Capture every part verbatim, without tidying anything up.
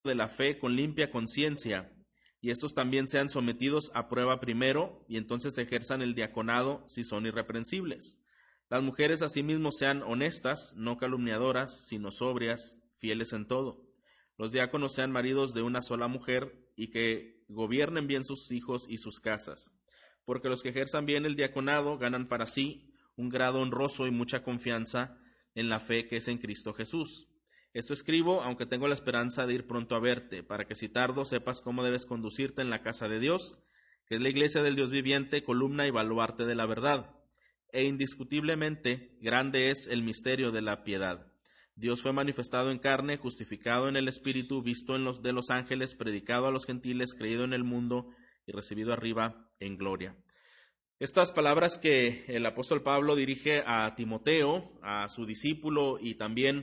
de la fe con limpia conciencia, y estos también sean sometidos a prueba primero, y entonces ejerzan el diaconado si son irreprensibles. Las mujeres asimismo sean honestas, no calumniadoras, sino sobrias, fieles en todo. Los diáconos sean maridos de una sola mujer, y que gobiernen bien sus hijos y sus casas, porque los que ejerzan bien el diaconado ganan para sí un grado honroso y mucha confianza en la fe que es en Cristo Jesús. Esto escribo, aunque tengo la esperanza de ir pronto a verte, para que si tardo sepas cómo debes conducirte en la casa de Dios, que es la iglesia del Dios viviente, columna y baluarte de la verdad. E indiscutiblemente grande es el misterio de la piedad. Dios fue manifestado en carne, justificado en el Espíritu, visto en los de los ángeles, predicado a los gentiles, creído en el mundo y recibido arriba en gloria. Estas palabras que el apóstol Pablo dirige a Timoteo, a su discípulo y también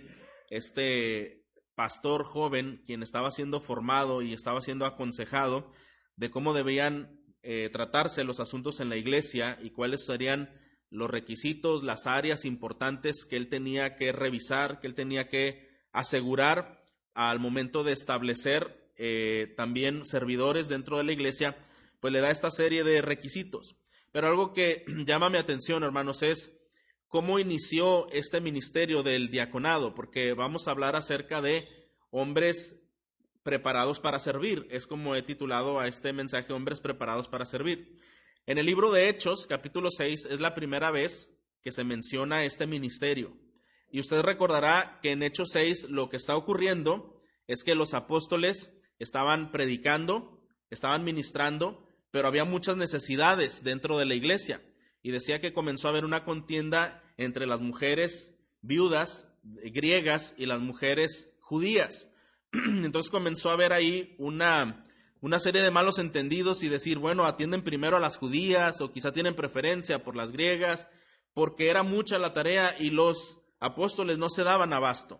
este pastor joven, quien estaba siendo formado y estaba siendo aconsejado de cómo debían eh, tratarse los asuntos en la iglesia y cuáles serían los requisitos, las áreas importantes que él tenía que revisar, que él tenía que asegurar al momento de establecer eh, también servidores dentro de la iglesia, pues le da esta serie de requisitos. Pero algo que llama mi atención, hermanos, es cómo inició este ministerio del diaconado, porque vamos a hablar acerca de hombres preparados para servir. Es como he titulado a este mensaje, hombres preparados para servir. En el libro de Hechos, capítulo seis, es la primera vez que se menciona este ministerio. Y usted recordará que en Hechos seis lo que está ocurriendo es que los apóstoles estaban predicando, estaban ministrando, pero había muchas necesidades dentro de la iglesia. Y decía que comenzó a haber una contienda entre las mujeres viudas griegas y las mujeres judías. Entonces comenzó a haber ahí una, una serie de malos entendidos y decir, bueno, atienden primero a las judías o quizá tienen preferencia por las griegas, porque era mucha la tarea y los apóstoles no se daban abasto.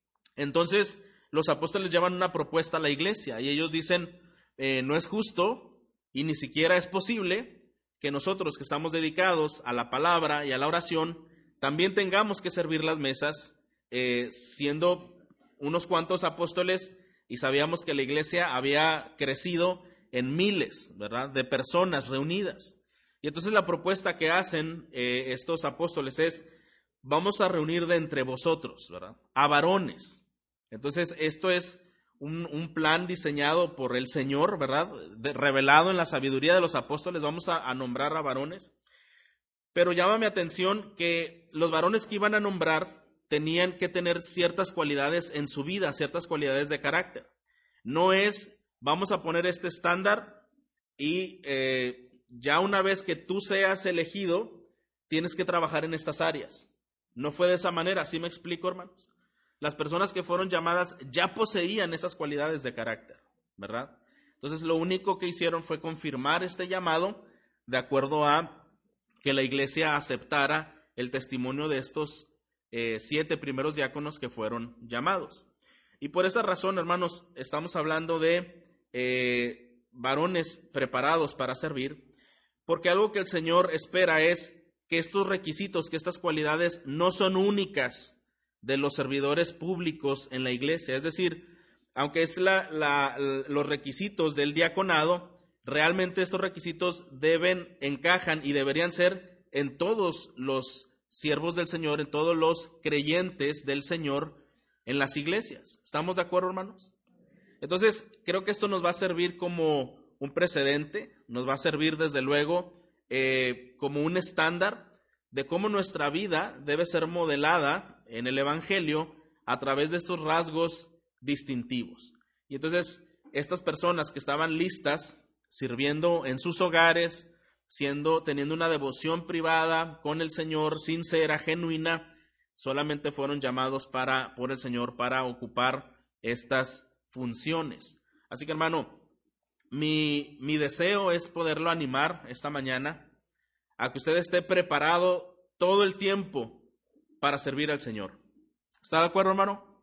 Entonces los apóstoles llevan una propuesta a la iglesia y ellos dicen, eh, no es justo y ni siquiera es posible que nosotros que estamos dedicados a la palabra y a la oración, también tengamos que servir las mesas, eh, siendo unos cuantos apóstoles, y sabíamos que la iglesia había crecido en miles, ¿verdad?, de personas reunidas. Y entonces la propuesta que hacen eh, estos apóstoles es, vamos a reunir de entre vosotros, ¿verdad?, a varones. Entonces esto es Un, un plan diseñado por el Señor, ¿verdad? De, revelado en la sabiduría de los apóstoles, vamos a, a nombrar a varones. Pero llama mi atención que los varones que iban a nombrar tenían que tener ciertas cualidades en su vida, ciertas cualidades de carácter. No es, vamos a poner este estándar y eh, ya una vez que tú seas elegido, tienes que trabajar en estas áreas. No fue de esa manera, ¿sí me explico, hermanos? Las personas que fueron llamadas ya poseían esas cualidades de carácter, ¿verdad? Entonces lo único que hicieron fue confirmar este llamado de acuerdo a que la iglesia aceptara el testimonio de estos eh, siete primeros diáconos que fueron llamados. Y por esa razón, hermanos, estamos hablando de eh, varones preparados para servir, porque algo que el Señor espera es que estos requisitos, que estas cualidades no son únicas de los servidores públicos en la iglesia. Es decir, aunque es la, la, los requisitos del diaconado, realmente estos requisitos deben, encajan y deberían ser en todos los siervos del Señor, en todos los creyentes del Señor en las iglesias. ¿Estamos de acuerdo, hermanos? Entonces, creo que esto nos va a servir como un precedente, nos va a servir desde luego eh, como un estándar de cómo nuestra vida debe ser modelada en el Evangelio a través de estos rasgos distintivos. Y entonces, estas personas que estaban listas, sirviendo en sus hogares, siendo, teniendo una devoción privada con el Señor, sincera, genuina, solamente fueron llamados para, por el Señor para ocupar estas funciones. Así que, hermano, mi, mi deseo es poderlo animar esta mañana a que usted esté preparado todo el tiempo para servir al Señor. ¿Está de acuerdo, hermano?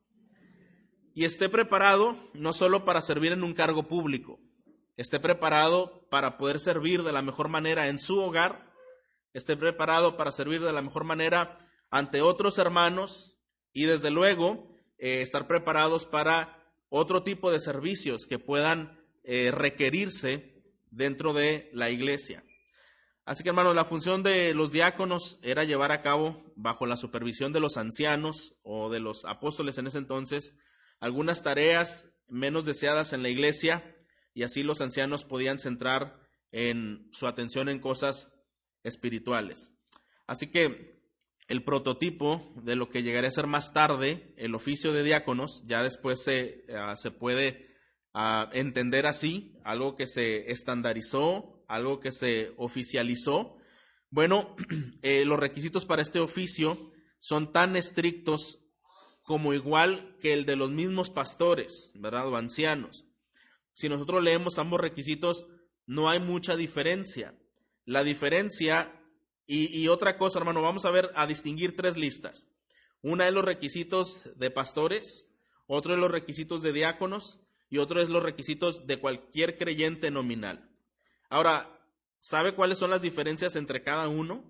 Y esté preparado no solo para servir en un cargo público, esté preparado para poder servir de la mejor manera en su hogar, esté preparado para servir de la mejor manera ante otros hermanos y desde luego eh, estar preparados para otro tipo de servicios que puedan eh, requerirse dentro de la iglesia. Así que, hermanos, la función de los diáconos era llevar a cabo, bajo la supervisión de los ancianos o de los apóstoles en ese entonces, algunas tareas menos deseadas en la iglesia, y así los ancianos podían centrar en su atención en cosas espirituales. Así que el prototipo de lo que llegaría a ser más tarde el oficio de diáconos, ya después se, uh, se puede uh, entender así, algo que se estandarizó, algo que se oficializó. Bueno, eh, los requisitos para este oficio son tan estrictos como igual que el de los mismos pastores, ¿verdad?, o ancianos. Si nosotros leemos ambos requisitos, no hay mucha diferencia. La diferencia, y, y otra cosa, hermano, vamos a ver, a distinguir tres listas. Una es los requisitos de pastores, otro es los requisitos de diáconos, y otro es los requisitos de cualquier creyente nominal. Ahora, ¿sabe cuáles son las diferencias entre cada uno?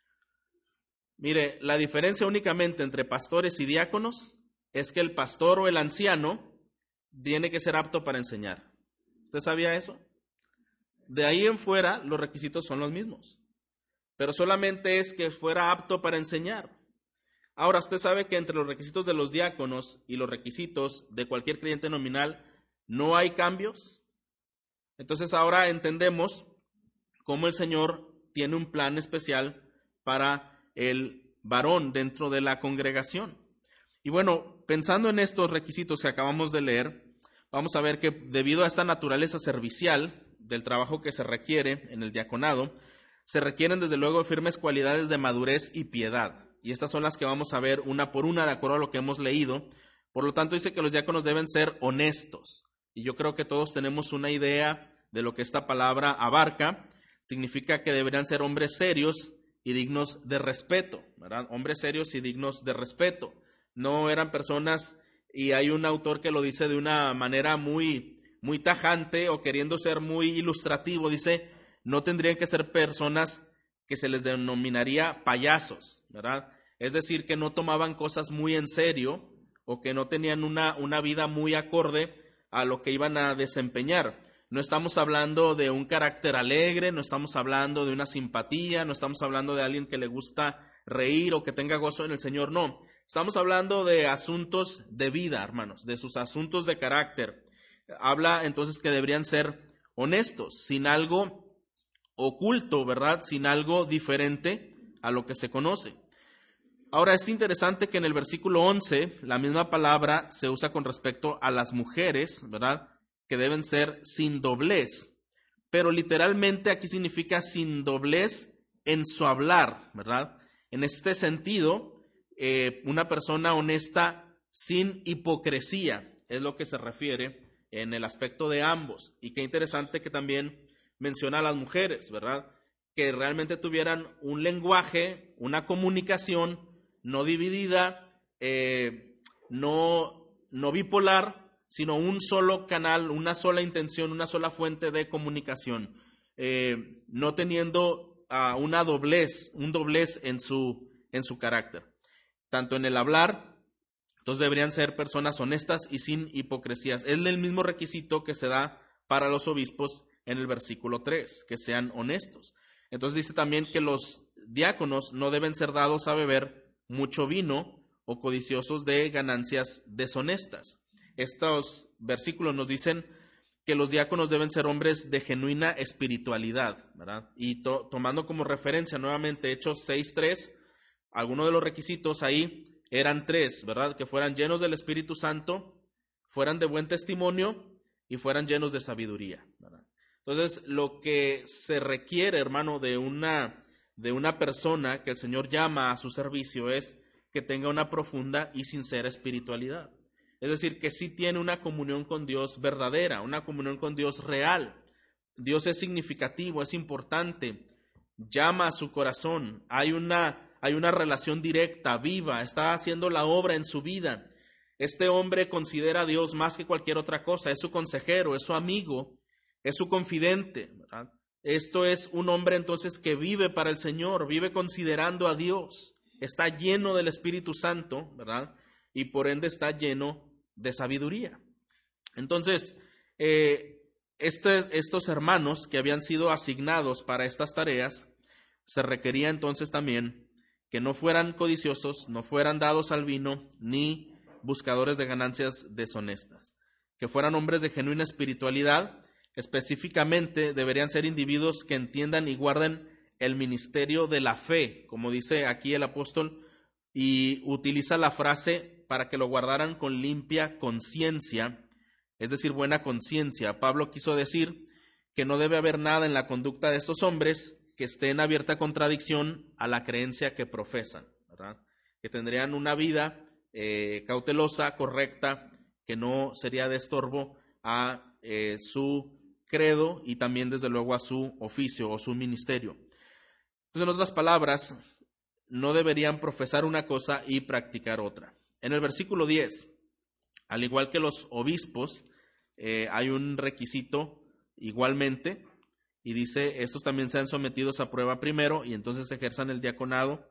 Mire, la diferencia únicamente entre pastores y diáconos es que el pastor o el anciano tiene que ser apto para enseñar. ¿Usted sabía eso? De ahí en fuera, los requisitos son los mismos, pero solamente es que fuera apto para enseñar. Ahora, usted sabe que entre los requisitos de los diáconos y los requisitos de cualquier creyente nominal no hay cambios. Entonces ahora entendemos cómo el Señor tiene un plan especial para el varón dentro de la congregación. Y bueno, pensando en estos requisitos que acabamos de leer, vamos a ver que debido a esta naturaleza servicial del trabajo que se requiere en el diaconado, se requieren desde luego firmes cualidades de madurez y piedad. Y estas son las que vamos a ver una por una de acuerdo a lo que hemos leído. Por lo tanto, dice que los diáconos deben ser honestos. Y yo creo que todos tenemos una idea de lo que esta palabra abarca. Significa que deberían ser hombres serios y dignos de respeto, ¿verdad? Hombres serios y dignos de respeto. No eran personas, y hay un autor que lo dice de una manera muy, muy tajante o queriendo ser muy ilustrativo, dice, no tendrían que ser personas que se les denominaría payasos, ¿verdad? Es decir, que no tomaban cosas muy en serio o que no tenían una, una vida muy acorde a lo que iban a desempeñar. No estamos hablando de un carácter alegre, no estamos hablando de una simpatía, no estamos hablando de alguien que le gusta reír o que tenga gozo en el Señor, no. Estamos hablando de asuntos de vida, hermanos, de sus asuntos de carácter. Habla entonces que deberían ser honestos, sin algo oculto, ¿verdad? Sin algo diferente a lo que se conoce. Ahora es interesante que en el versículo once la misma palabra se usa con respecto a las mujeres, ¿verdad?, que deben ser sin doblez, pero literalmente aquí significa sin doblez en su hablar, ¿verdad? En este sentido, eh, una persona honesta sin hipocresía es lo que se refiere en el aspecto de ambos. Y qué interesante que también menciona a las mujeres, ¿verdad?, que realmente tuvieran un lenguaje, una comunicación no dividida, eh, no, no bipolar, sino un solo canal, una sola intención, una sola fuente de comunicación, eh, no teniendo uh, una doblez, un doblez en su, en su carácter. Tanto en el hablar, entonces deberían ser personas honestas y sin hipocresías. Es el mismo requisito que se da para los obispos en el versículo tres, que sean honestos. Entonces dice también que los diáconos no deben ser dados a beber mucho vino o codiciosos de ganancias deshonestas. Estos versículos nos dicen que los diáconos deben ser hombres de genuina espiritualidad, ¿verdad? Y to- tomando como referencia nuevamente Hechos seis tres, algunos de los requisitos ahí eran tres, ¿verdad? Que fueran llenos del Espíritu Santo, fueran de buen testimonio y fueran llenos de sabiduría, ¿verdad? Entonces, lo que se requiere, hermano, de una, de una persona que el Señor llama a su servicio es que tenga una profunda y sincera espiritualidad. Es decir, que sí tiene una comunión con Dios verdadera, una comunión con Dios real. Dios es significativo, es importante, llama a su corazón, hay una, hay una relación directa, viva, está haciendo la obra en su vida. Este hombre considera a Dios más que cualquier otra cosa, es su consejero, es su amigo, es su confidente, ¿verdad? Esto es un hombre entonces que vive para el Señor, vive considerando a Dios, está lleno del Espíritu Santo, ¿verdad? Y por ende está lleno de sabiduría. Entonces, eh, este, estos hermanos que habían sido asignados para estas tareas, se requería entonces también que no fueran codiciosos, no fueran dados al vino, ni buscadores de ganancias deshonestas, que fueran hombres de genuina espiritualidad. Específicamente deberían ser individuos que entiendan y guarden el ministerio de la fe, como dice aquí el apóstol, y utiliza la frase para que lo guardaran con limpia conciencia, es decir, buena conciencia. Pablo quiso decir que no debe haber nada en la conducta de estos hombres que esté en abierta contradicción a la creencia que profesan, ¿verdad? Que tendrían una vida eh, cautelosa, correcta, que no sería de estorbo a eh, su credo y también desde luego a su oficio o su ministerio. Entonces, en otras palabras, no deberían profesar una cosa y practicar otra. En el versículo diez, al igual que los obispos, eh, hay un requisito igualmente, y dice, estos también sean sometidos a prueba primero y entonces ejerzan el diaconado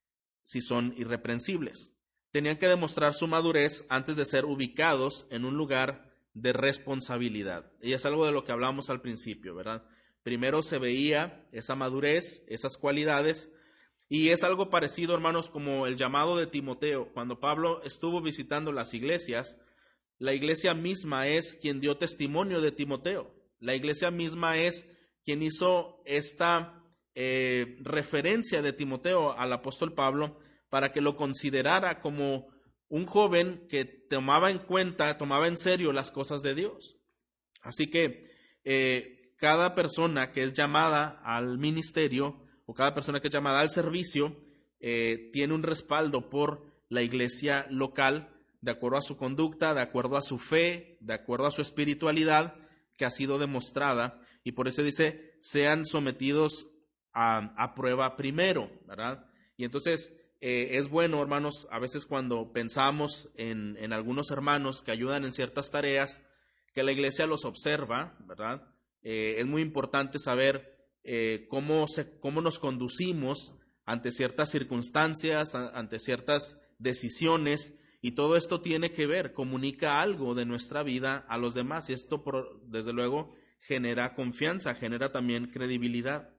si son irreprensibles. Tenían que demostrar su madurez antes de ser ubicados en un lugar de responsabilidad. Y es algo de lo que hablamos al principio, ¿verdad? Primero se veía esa madurez, esas cualidades, y es algo parecido, hermanos, como el llamado de Timoteo. Cuando Pablo estuvo visitando las iglesias, la iglesia misma es quien dio testimonio de Timoteo. La iglesia misma es quien hizo esta eh, referencia de Timoteo al apóstol Pablo para que lo considerara como un joven que tomaba en cuenta, tomaba en serio las cosas de Dios. Así que eh, cada persona que es llamada al ministerio o cada persona que es llamada al servicio eh, tiene un respaldo por la iglesia local de acuerdo a su conducta, de acuerdo a su fe, de acuerdo a su espiritualidad que ha sido demostrada. Y por eso dice, sean sometidos a, a prueba primero, ¿verdad? Y entonces eh, es bueno, hermanos, a veces cuando pensamos en, en algunos hermanos que ayudan en ciertas tareas, que la iglesia los observa, ¿verdad? Eh, es muy importante saber eh, cómo, se, cómo nos conducimos ante ciertas circunstancias, a, ante ciertas decisiones, y todo esto tiene que ver, comunica algo de nuestra vida a los demás, y esto, por, desde luego, genera confianza, genera también credibilidad.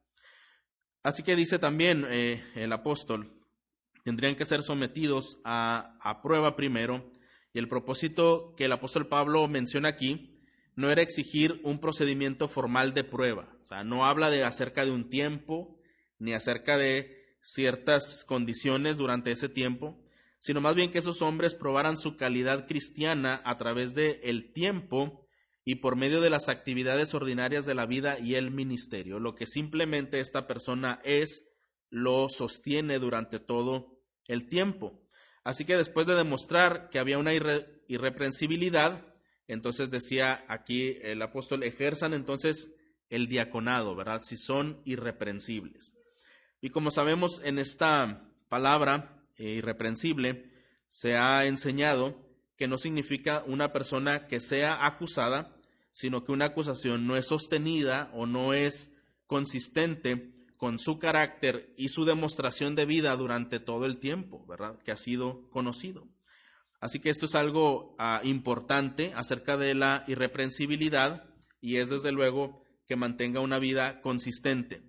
Así que dice también eh, el apóstol, tendrían que ser sometidos a, a prueba primero, y el propósito que el apóstol Pablo menciona aquí no era exigir un procedimiento formal de prueba, o sea, no habla de acerca de un tiempo, ni acerca de ciertas condiciones durante ese tiempo, sino más bien que esos hombres probaran su calidad cristiana a través del tiempo y por medio de las actividades ordinarias de la vida y el ministerio. Lo que simplemente esta persona es, lo sostiene durante todo el tiempo. Así que después de demostrar que había una irre- irreprensibilidad, entonces decía aquí el apóstol, ejerzan entonces el diaconado, ¿verdad? Si son irreprensibles. Y como sabemos en esta palabra, eh, irreprensible, se ha enseñado que no significa una persona que sea acusada, sino que una acusación no es sostenida o no es consistente con su carácter y su demostración de vida durante todo el tiempo, ¿verdad?, que ha sido conocido. Así que esto es algo uh, importante acerca de la irreprensibilidad y es desde luego que mantenga una vida consistente.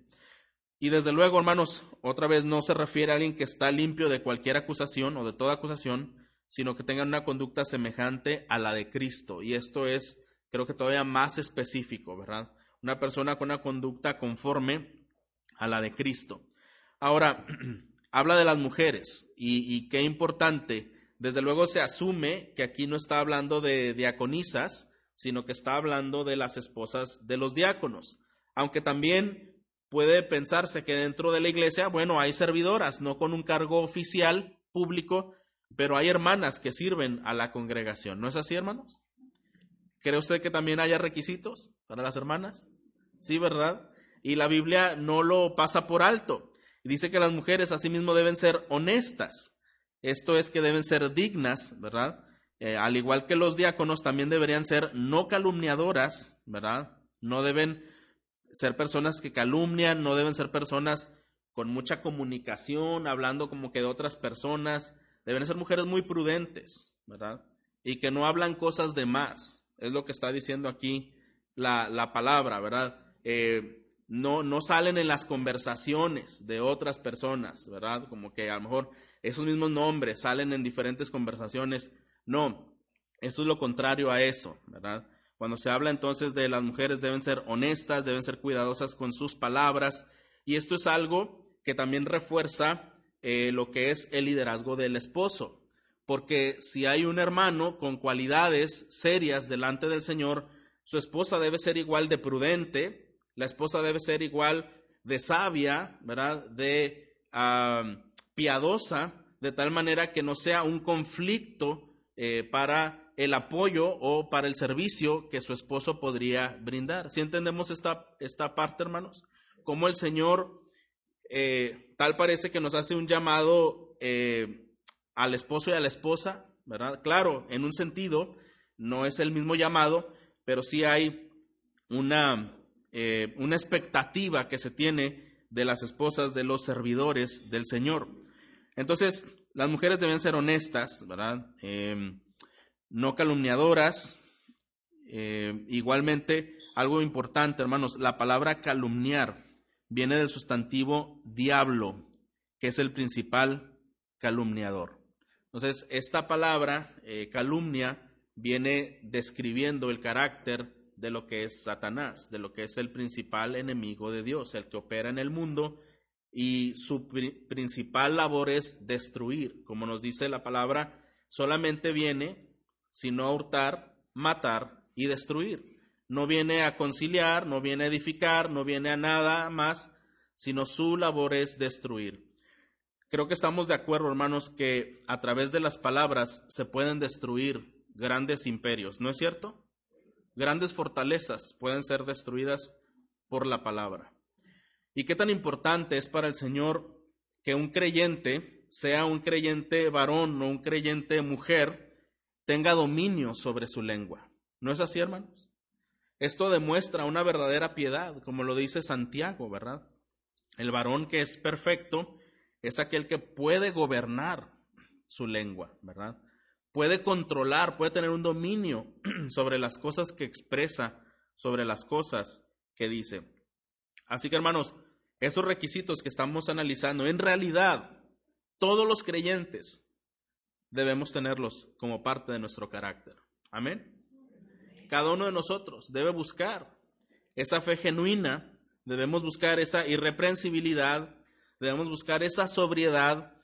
Y desde luego, hermanos, otra vez no se refiere a alguien que está limpio de cualquier acusación o de toda acusación, sino que tenga una conducta semejante a la de Cristo. Y esto es, creo que todavía más específico, ¿verdad? Una persona con una conducta conforme a la de Cristo. Ahora, habla de las mujeres y, y qué importante. Desde luego se asume que aquí no está hablando de diaconisas, sino que está hablando de las esposas de los diáconos. Aunque también puede pensarse que dentro de la iglesia, bueno, hay servidoras, no con un cargo oficial, público, pero hay hermanas que sirven a la congregación. ¿No es así, hermanos? ¿Cree usted que también haya requisitos para las hermanas? Sí, ¿verdad? Y la Biblia no lo pasa por alto. Dice que las mujeres asimismo deben ser honestas. Esto es que deben ser dignas, ¿verdad? Eh, al igual que los diáconos, también deberían ser no calumniadoras, ¿verdad? No deben ser personas que calumnian, no deben ser personas con mucha comunicación, hablando como que de otras personas. Deben ser mujeres muy prudentes, ¿verdad? Y que no hablan cosas de más. es lo que está diciendo aquí la, la palabra, ¿verdad? Eh, no, no salen en las conversaciones de otras personas, ¿verdad? Como que a lo mejor esos mismos nombres salen en diferentes conversaciones. No, eso es lo contrario a eso, ¿verdad? Cuando se habla entonces de las mujeres deben ser honestas, deben ser cuidadosas con sus palabras, y esto es algo que también refuerza eh, lo que es el liderazgo del esposo, porque si hay un hermano con cualidades serias delante del Señor, su esposa debe ser igual de prudente, la esposa debe ser igual de sabia, ¿verdad? De uh, piadosa, de tal manera que no sea un conflicto eh, para el apoyo o para el servicio que su esposo podría brindar. ¿Sí entendemos esta, esta parte, hermanos? Como el Señor eh, tal parece que nos hace un llamado eh, al esposo y a la esposa, ¿verdad? Claro, en un sentido, no es el mismo llamado, pero sí hay una, eh, una expectativa que se tiene de las esposas de los servidores del Señor. Entonces, las mujeres deben ser honestas, ¿verdad? Eh, no calumniadoras. Eh, igualmente, algo importante, hermanos, la palabra calumniar viene del sustantivo diablo, que es el principal calumniador. Entonces, esta palabra, eh, calumnia, viene describiendo el carácter de lo que es Satanás, de lo que es el principal enemigo de Dios, el que opera en el mundo, y su pri- principal labor es destruir. Como nos dice la palabra, solamente viene sino a hurtar, matar y destruir. No viene a conciliar, no viene a edificar, no viene a nada más, sino su labor es destruir. Creo que estamos de acuerdo, hermanos, que a través de las palabras se pueden destruir grandes imperios, ¿no es cierto? Grandes fortalezas pueden ser destruidas por la palabra. ¿Y qué tan importante es para el Señor que un creyente, sea un creyente varón o un creyente mujer, tenga dominio sobre su lengua? ¿No es así, hermanos? Esto demuestra una verdadera piedad, como lo dice Santiago, ¿verdad? El varón que es perfecto es aquel que puede gobernar su lengua, ¿verdad? Puede controlar, puede tener un dominio sobre las cosas que expresa, sobre las cosas que dice. Así que, hermanos, estos requisitos que estamos analizando, en realidad, todos los creyentes debemos tenerlos como parte de nuestro carácter. Amén. Cada uno de nosotros debe buscar esa fe genuina, debemos buscar esa irreprensibilidad, debemos buscar esa sobriedad,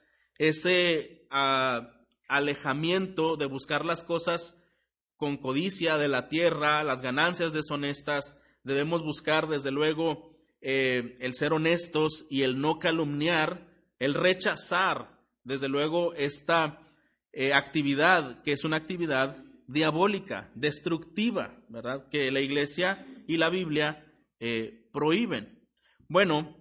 ese uh, alejamiento de buscar las cosas con codicia de la tierra, las ganancias deshonestas. Debemos buscar, desde luego, eh, el ser honestos y el no calumniar, el rechazar, desde luego, esta eh, actividad que es una actividad diabólica, destructiva, ¿verdad? Que la Iglesia y la Biblia eh, prohíben. Bueno,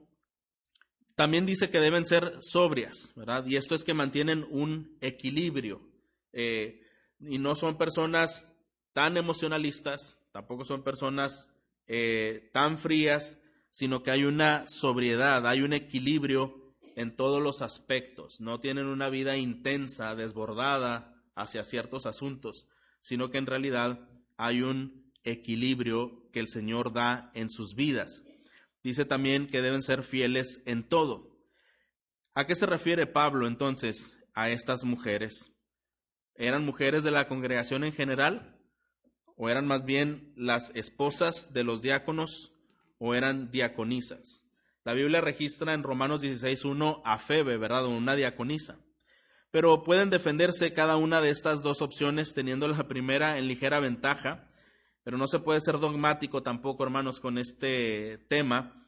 también dice que deben ser sobrias, ¿verdad? Y esto es que mantienen un equilibrio eh, y no son personas tan emocionalistas, tampoco son personas eh, tan frías, sino que hay una sobriedad, hay un equilibrio en todos los aspectos. No tienen una vida intensa, desbordada hacia ciertos asuntos, sino que en realidad hay un equilibrio que el Señor da en sus vidas. Dice también que deben ser fieles en todo. ¿A qué se refiere Pablo entonces a estas mujeres? ¿Eran mujeres de la congregación en general? ¿O eran más bien las esposas de los diáconos? ¿O eran diaconisas? La Biblia registra en Romanos dieciséis uno a Febe, ¿verdad? Una diaconisa. Pero pueden defenderse cada una de estas dos opciones teniendo la primera en ligera ventaja, pero no se puede ser dogmático tampoco, hermanos, con este tema,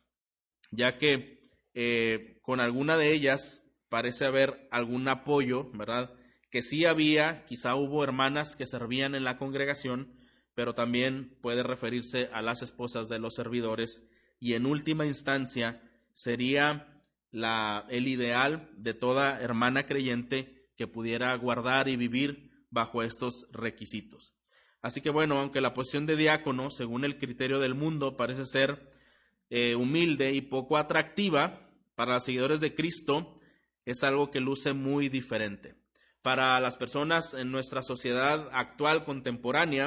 ya que eh, con alguna de ellas parece haber algún apoyo, ¿verdad? Que sí había, quizá hubo hermanas que servían en la congregación, pero también puede referirse a las esposas de los servidores, y en última instancia sería La, el ideal de toda hermana creyente que pudiera guardar y vivir bajo estos requisitos. Así que bueno, aunque la posición de diácono, según el criterio del mundo, parece ser eh, humilde y poco atractiva, para los seguidores de Cristo es algo que luce muy diferente. Para las personas en nuestra sociedad actual, contemporánea,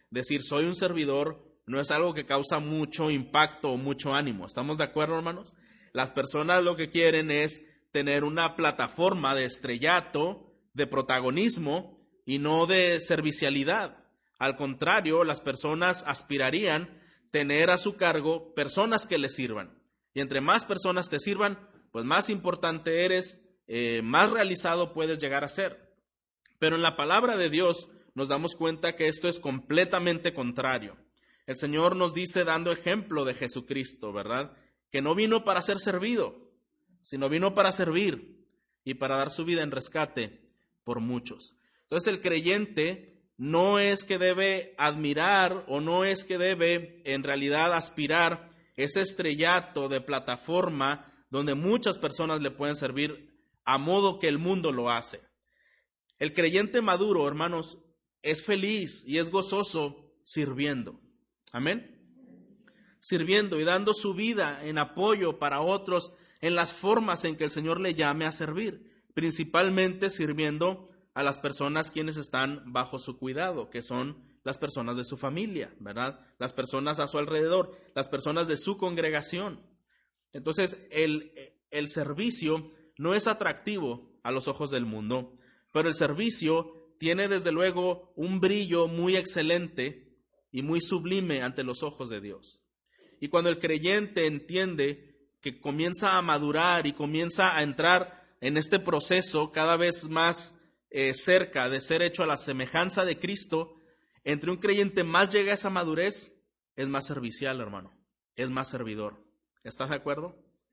decir soy un servidor no es algo que causa mucho impacto o mucho ánimo. ¿Estamos de acuerdo, hermanos? Las personas lo que quieren es tener una plataforma de estrellato, de protagonismo y no de servicialidad. Al contrario, las personas aspirarían tener a su cargo personas que les sirvan. Y entre más personas te sirvan, pues más importante eres, eh, más realizado puedes llegar a ser. Pero en la palabra de Dios nos damos cuenta que esto es completamente contrario. El Señor nos dice, dando ejemplo de Jesucristo, ¿verdad?, que no vino para ser servido, sino vino para servir y para dar su vida en rescate por muchos. Entonces el creyente no es que debe admirar o no es que debe en realidad aspirar ese estrellato de plataforma donde muchas personas le pueden servir a modo que el mundo lo hace. El creyente maduro, hermanos, es feliz y es gozoso sirviendo. Amén. Sirviendo y dando su vida en apoyo para otros en las formas en que el Señor le llame a servir, principalmente sirviendo a las personas quienes están bajo su cuidado, que son las personas de su familia, ¿verdad? Las personas a su alrededor, las personas de su congregación. Entonces, el, el servicio no es atractivo a los ojos del mundo, pero el servicio tiene desde luego un brillo muy excelente y muy sublime ante los ojos de Dios. Y cuando el creyente entiende que comienza a madurar y comienza a entrar en este proceso cada vez más eh, cerca de ser hecho a la semejanza de Cristo, entre un creyente más llega a esa madurez, es más servicial, hermano, es más servidor. ¿Estás de acuerdo?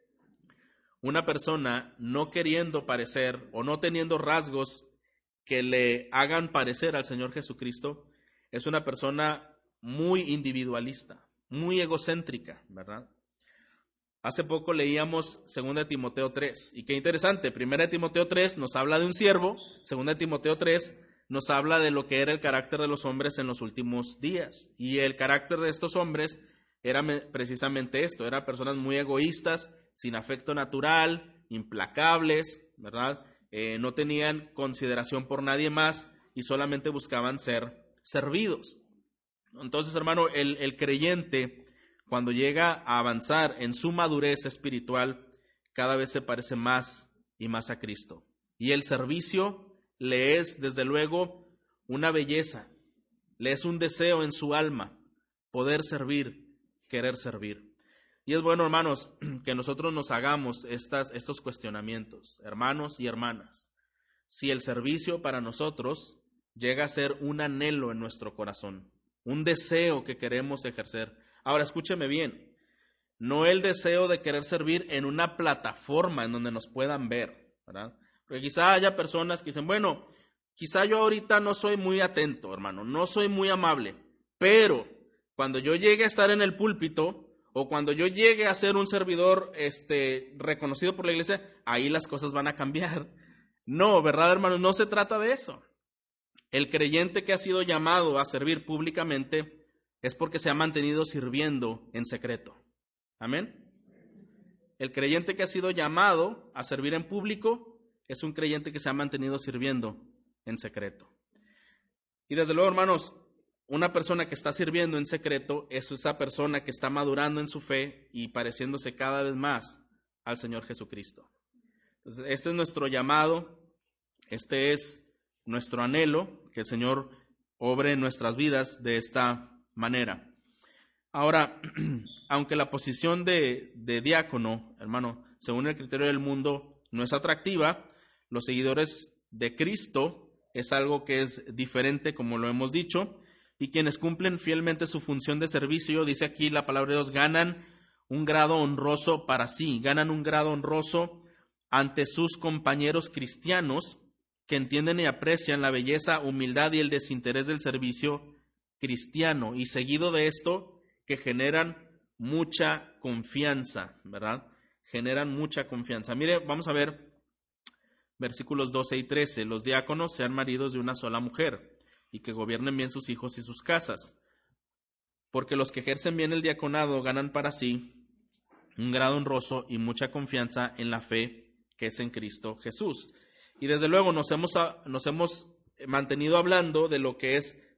Una persona no queriendo parecer o no teniendo rasgos que le hagan parecer al Señor Jesucristo, es una persona muy individualista, muy egocéntrica, ¿verdad? Hace poco leíamos segunda de Timoteo tres, y qué interesante, primera de Timoteo tres nos habla de un siervo, segunda de Timoteo tres nos habla de lo que era el carácter de los hombres en los últimos días, y el carácter de estos hombres era precisamente esto, eran personas muy egoístas, sin afecto natural, implacables, ¿verdad? Eh, no tenían consideración por nadie más y solamente buscaban ser servidos. Entonces, hermano, el, el creyente, cuando llega a avanzar en su madurez espiritual, cada vez se parece más y más a Cristo. Y el servicio le es, desde luego, una belleza, le es un deseo en su alma, poder servir, querer servir. Y es bueno, hermanos, que nosotros nos hagamos estas, estos cuestionamientos, hermanos y hermanas. Si el servicio para nosotros llega a ser un anhelo en nuestro corazón, un deseo que queremos ejercer. Ahora, escúcheme bien, no el deseo de querer servir en una plataforma en donde nos puedan ver, ¿verdad? Porque quizá haya personas que dicen, bueno, quizá yo ahorita no soy muy atento, hermano, no soy muy amable, pero cuando yo llegue a estar en el púlpito o cuando yo llegue a ser un servidor este, reconocido por la iglesia, ahí las cosas van a cambiar. No, ¿verdad, hermano? No se trata de eso. El creyente que ha sido llamado a servir públicamente es porque se ha mantenido sirviendo en secreto. ¿Amén? El creyente que ha sido llamado a servir en público es un creyente que se ha mantenido sirviendo en secreto. Y desde luego, hermanos, una persona que está sirviendo en secreto es esa persona que está madurando en su fe y pareciéndose cada vez más al Señor Jesucristo. Entonces, este es nuestro llamado, este es nuestro anhelo, que el Señor obre en nuestras vidas de esta manera. Ahora, aunque la posición de, de diácono, hermano, según el criterio del mundo, no es atractiva, los seguidores de Cristo es algo que es diferente, como lo hemos dicho, y quienes cumplen fielmente su función de servicio, dice aquí la palabra de Dios, ganan un grado honroso para sí, ganan un grado honroso ante sus compañeros cristianos que entienden y aprecian la belleza, humildad y el desinterés del servicio cristiano, y seguido de esto, que generan mucha confianza, ¿verdad? Generan mucha confianza. Mire, vamos a ver versículos doce y trece. Los diáconos sean maridos de una sola mujer y que gobiernen bien sus hijos y sus casas, porque los que ejercen bien el diaconado ganan para sí un grado honroso y mucha confianza en la fe que es en Cristo Jesús. Y desde luego nos hemos, nos hemos mantenido hablando de lo que es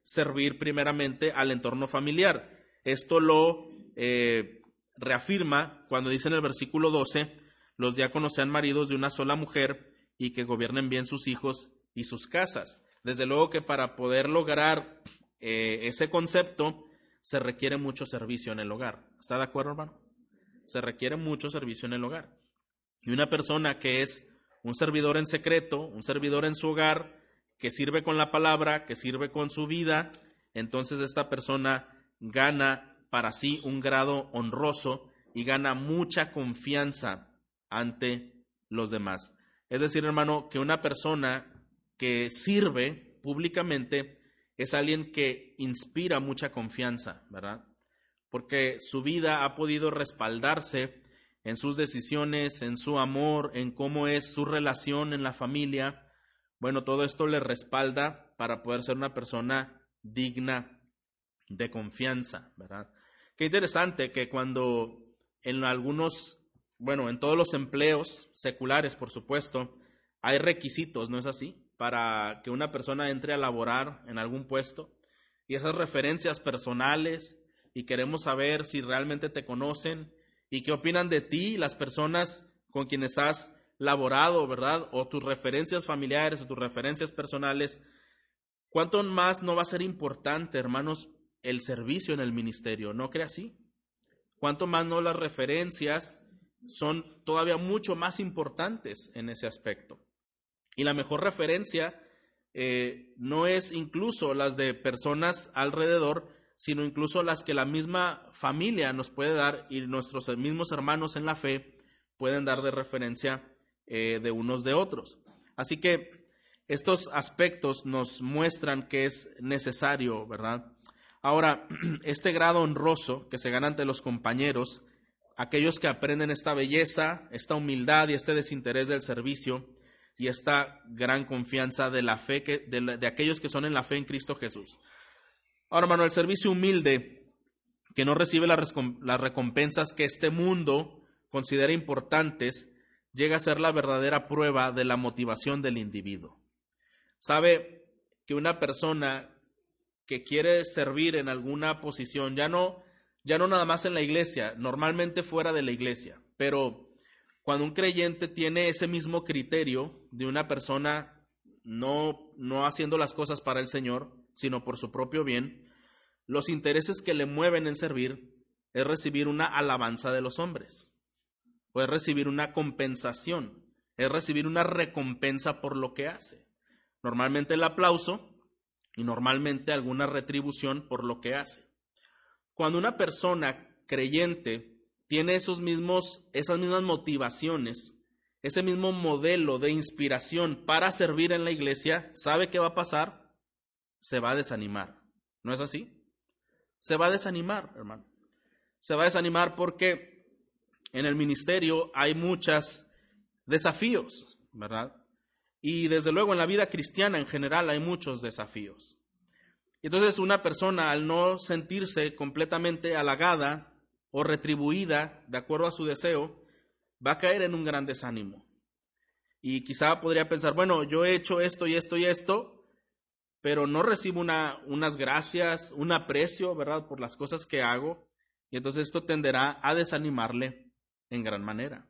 servir primeramente al entorno familiar. Esto lo eh, reafirma cuando dice en el versículo doce, los diáconos sean maridos de una sola mujer y que gobiernen bien sus hijos y sus casas. Desde luego que para poder lograr eh, ese concepto se requiere mucho servicio en el hogar. ¿Está de acuerdo, hermano? Se requiere mucho servicio en el hogar. Y una persona que es un servidor en secreto, un servidor en su hogar, que sirve con la palabra, que sirve con su vida, entonces esta persona gana para sí un grado honroso y gana mucha confianza ante los demás. Es decir, hermano, que una persona que sirve públicamente es alguien que inspira mucha confianza, ¿verdad? Porque su vida ha podido respaldarse en sus decisiones, en su amor, en cómo es su relación en la familia. Bueno, todo esto le respalda para poder ser una persona digna de confianza, ¿verdad? Qué interesante que cuando en algunos, bueno, en todos los empleos seculares, por supuesto, hay requisitos, ¿no es así? Para que una persona entre a laborar en algún puesto, y esas referencias personales, y queremos saber si realmente te conocen y qué opinan de ti las personas con quienes has laborado, ¿verdad? O tus referencias familiares o tus referencias personales. ¿Cuánto más no va a ser importante, hermanos, el servicio en el ministerio? ¿No cree así? ¿Cuánto más no las referencias son todavía mucho más importantes en ese aspecto? Y la mejor referencia eh, no es incluso las de personas alrededor, sino incluso las que la misma familia nos puede dar y nuestros mismos hermanos en la fe pueden dar de referencia eh, de unos de otros. Así que estos aspectos nos muestran que es necesario, ¿verdad? Ahora, este grado honroso que se gana ante los compañeros, aquellos que aprenden esta belleza, esta humildad y este desinterés del servicio y esta gran confianza de la fe que, de, la, de aquellos que son en la fe en Cristo Jesús. Ahora, hermano, el servicio humilde que no recibe las, las recompensas que este mundo considera importantes, llega a ser la verdadera prueba de la motivación del individuo. Sabe que una persona que quiere servir en alguna posición, ya no, ya no nada más en la iglesia, normalmente fuera de la iglesia, pero cuando un creyente tiene ese mismo criterio de una persona no, no haciendo las cosas para el Señor, sino por su propio bien, los intereses que le mueven en servir es recibir una alabanza de los hombres, o es recibir una compensación, es recibir una recompensa por lo que hace. Normalmente el aplauso y normalmente alguna retribución por lo que hace. Cuando una persona creyente tiene esos mismos, esas mismas motivaciones, ese mismo modelo de inspiración para servir en la iglesia, ¿sabe qué va a pasar? Se va a desanimar. ¿No es así? Se va a desanimar, hermano. Se va a desanimar porque en el ministerio hay muchos desafíos, ¿verdad? Y desde luego en la vida cristiana en general hay muchos desafíos. Entonces una persona al no sentirse completamente halagada o retribuida de acuerdo a su deseo, va a caer en un gran desánimo. Y quizá podría pensar, bueno, yo he hecho esto y esto y esto, pero no recibo una, unas gracias, un aprecio, ¿verdad?, por las cosas que hago. Y entonces esto tenderá a desanimarle en gran manera.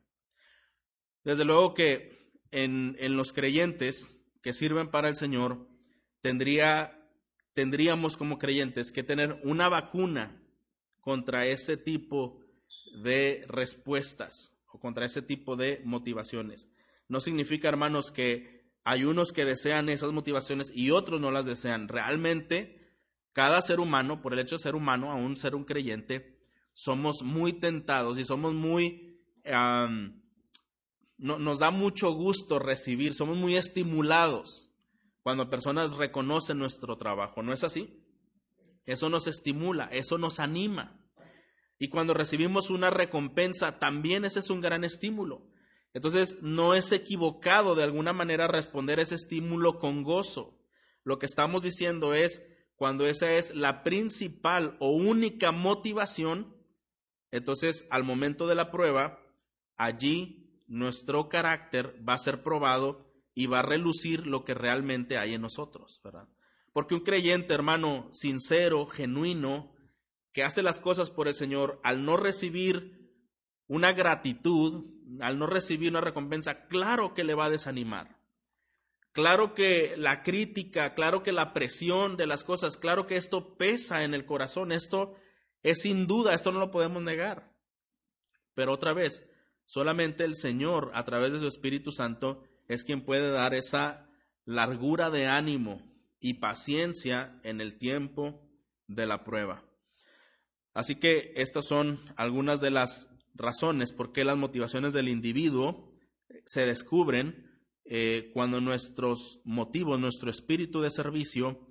Desde luego que en, en los creyentes que sirven para el Señor, tendría, tendríamos como creyentes que tener una vacuna contra ese tipo de respuestas o contra ese tipo de motivaciones. No significa, hermanos, que hay unos que desean esas motivaciones y otros no las desean. Realmente, cada ser humano, por el hecho de ser humano, aún ser un creyente, somos muy tentados y somos muy... Um, no, nos da mucho gusto recibir, somos muy estimulados cuando personas reconocen nuestro trabajo. ¿No es así? Eso nos estimula, eso nos anima. Y cuando recibimos una recompensa, también ese es un gran estímulo. Entonces, no es equivocado de alguna manera responder a ese estímulo con gozo. Lo que estamos diciendo es, cuando esa es la principal o única motivación, entonces al momento de la prueba, allí nuestro carácter va a ser probado y va a relucir lo que realmente hay en nosotros, ¿verdad? Porque un creyente, hermano, sincero, genuino, que hace las cosas por el Señor, al no recibir una gratitud, al no recibir una recompensa, claro que le va a desanimar. Claro que la crítica, claro que la presión de las cosas, claro que esto pesa en el corazón, esto es sin duda, esto no lo podemos negar. Pero otra vez, solamente el Señor, a través de su Espíritu Santo, es quien puede dar esa largura de ánimo y paciencia en el tiempo de la prueba. Así que estas son algunas de las razones por qué las motivaciones del individuo se descubren eh, cuando nuestros motivos, nuestro espíritu de servicio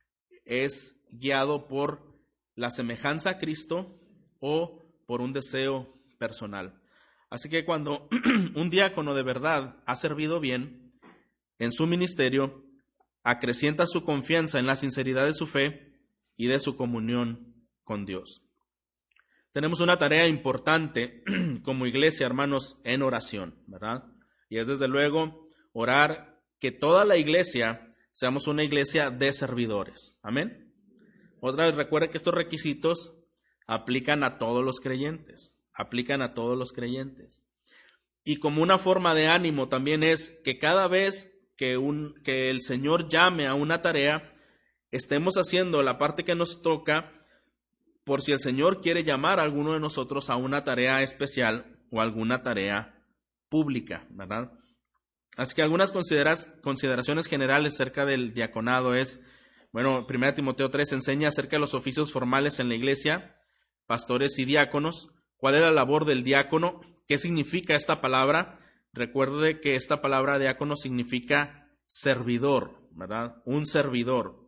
es guiado por la semejanza a Cristo o por un deseo personal. Así que cuando un diácono de verdad ha servido bien en su ministerio, acrecienta su confianza en la sinceridad de su fe y de su comunión con Dios. Tenemos una tarea importante como iglesia, hermanos, en oración, ¿verdad? Y es desde luego orar que toda la iglesia seamos una iglesia de servidores. Amén. Otra vez, recuerda que estos requisitos aplican a todos los creyentes, aplican a todos los creyentes. Y como una forma de ánimo también es que cada vez que, un, que el Señor llame a una tarea, estemos haciendo la parte que nos toca, por si el Señor quiere llamar a alguno de nosotros a una tarea especial o alguna tarea pública, ¿verdad? Así que algunas consideras, consideraciones generales acerca del diaconado es, bueno, primera Timoteo tres enseña acerca de los oficios formales en la iglesia, pastores y diáconos, cuál es la labor del diácono, qué significa esta palabra. Recuerde que esta palabra diácono significa servidor, ¿verdad? Un servidor.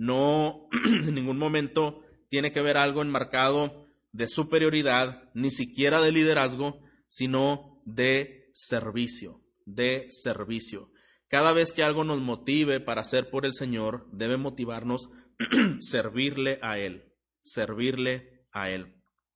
No en ningún momento tiene que ver algo enmarcado de superioridad, ni siquiera de liderazgo, sino de servicio, de servicio. Cada vez que algo nos motive para hacer por el Señor, debe motivarnos servirle a Él, servirle a Él.